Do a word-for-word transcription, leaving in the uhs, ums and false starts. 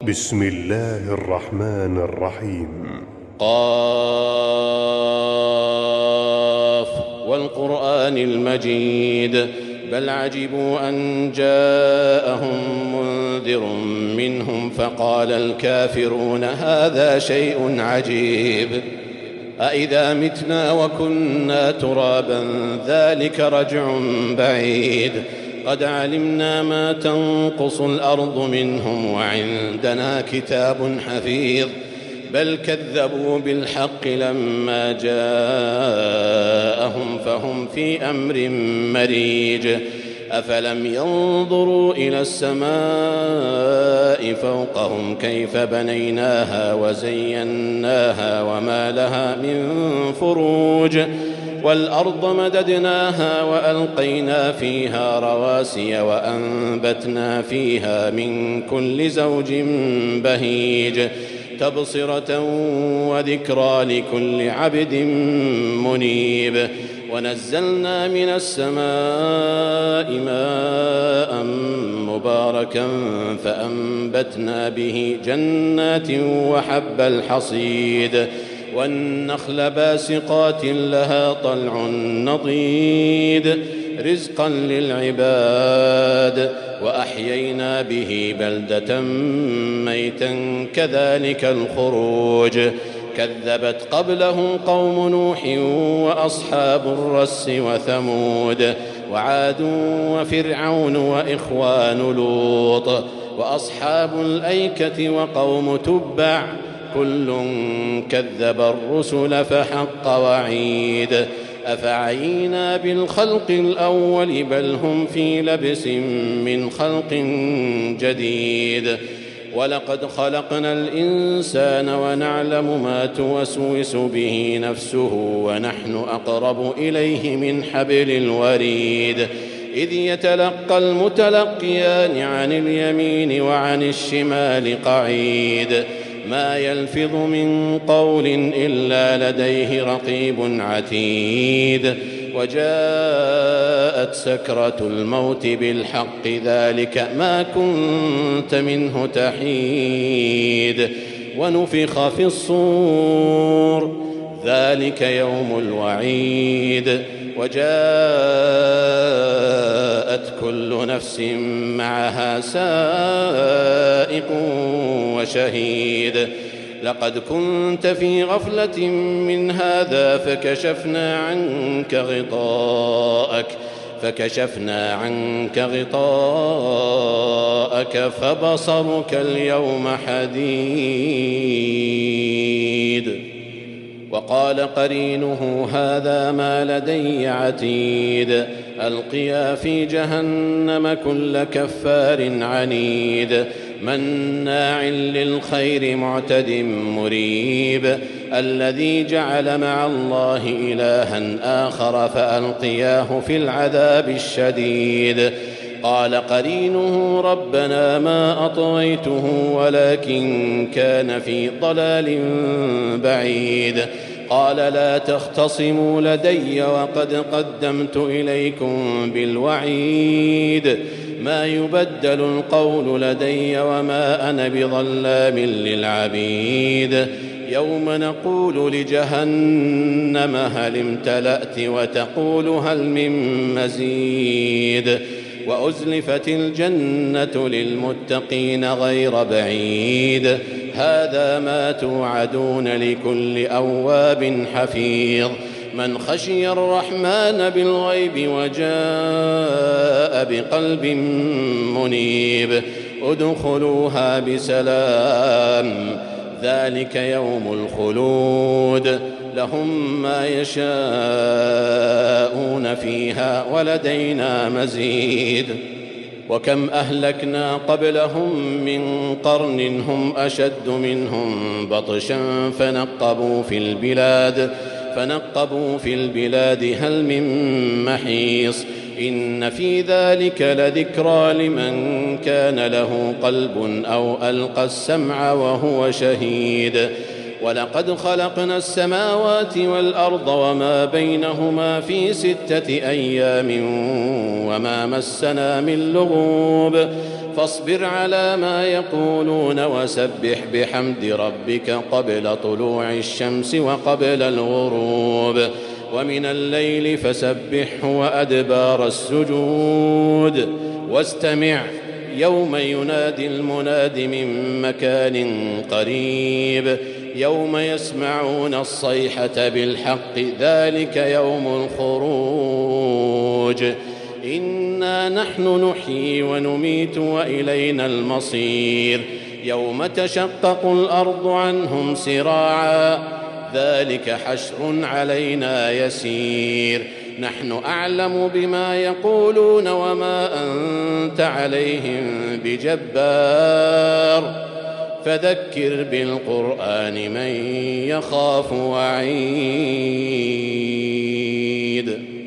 بسم الله الرحمن الرحيم. قاف والقرآن المجيد بل عجبوا أن جاءهم منذر منهم فقال الكافرون هذا شيء عجيب أإذا متنا وكنا ترابا ذلك رجع بعيد قد علمنا ما تنقص الأرض منهم وعندنا كتاب حفيظ بل كذبوا بالحق لما جاءهم فهم في أمر مريج أفلم ينظروا إلى السماء فوقهم كيف بنيناها وزيناها وما لها من فروج والأرض مددناها وألقينا فيها رواسي وأنبتنا فيها من كل زوج بهيج تبصرة وذكرى لكل عبد منيب ونزلنا من السماء ماء مباركا فأنبتنا به جنات وحب الحصيد والنخل باسقات لها طلع نضيد رزقا للعباد وأحيينا به بلدة ميتا كذلك الخروج كذبت قبلهم قوم نوح وأصحاب الرس وثمود وعاد وفرعون وإخوان لوط وأصحاب الأيكة وقوم تبع كل كذب الرسل فحق وعيد أفعينا بالخلق الأول بل هم في لبس من خلق جديد ولقد خلقنا الإنسان ونعلم ما توسوس به نفسه ونحن أقرب إليه من حبل الوريد إذ يتلقى المتلقيان عن اليمين وعن الشمال قعيد ما يلفظ من قول إلا لديه رقيب عتيد وجاءت سكرة الموت بالحق ذلك ما كنت منه تحيد ونفخ في الصور ذلك يوم الوعيد وجاءت كل نفس معها سائق وشهيد لقد كنت في غفلة من هذا فكشفنا عنك غطاءك فكشفنا عنك غطاءك فبصرك اليوم حديد وقال قرينه هذا ما لدي عتيد ألقيا في جهنم كل كفار عنيد مناع للخير معتد مريب الذي جعل مع الله إلها آخر فألقياه في العذاب الشديد قال قرينه ربنا ما أطغيته ولكن كان في ضلال بعيد قال لا تختصموا لدي وقد قدمت إليكم بالوعيد ما يبدل القول لدي وما أنا بظلام للعبيد يوم نقول لجهنم هل امتلأت وتقول هل من مزيد وأزلفت الجنة للمتقين غير بعيد هذا ما توعدون لكل أواب حفيظ من خشي الرحمن بالغيب وجاء بقلب منيب ادخلوها بسلام ذلك يوم الخلود لهم ما يشاءون فيها ولدينا مزيد وكم أهلكنا قبلهم من قرن هم أشد منهم بطشا فنقبوا في البلاد فنقبوا في البلاد هل من محيص إن في ذلك لذكرى لمن كان له قلب أو ألقى السمع وهو شهيد ولقد خلقنا السماوات والأرض وما بينهما في ستة أيام وما مسنا من لغوب فاصبر على ما يقولون وسبح بحمد ربك قبل طلوع الشمس وقبل الغروب ومن الليل فسبحه وأدبار السجود واستمع يوم ينادي المناد من مكان قريب يوم يسمعون الصيحة بالحق ذلك يوم الخروج إنا نحن نحيي ونميت وإلينا المصير يوم تشقق الأرض عنهم سراعا ذلك حشر علينا يسير نحن أعلم بما يقولون وما أنت عليهم بجبار فذكر بالقرآن من يخاف وعيد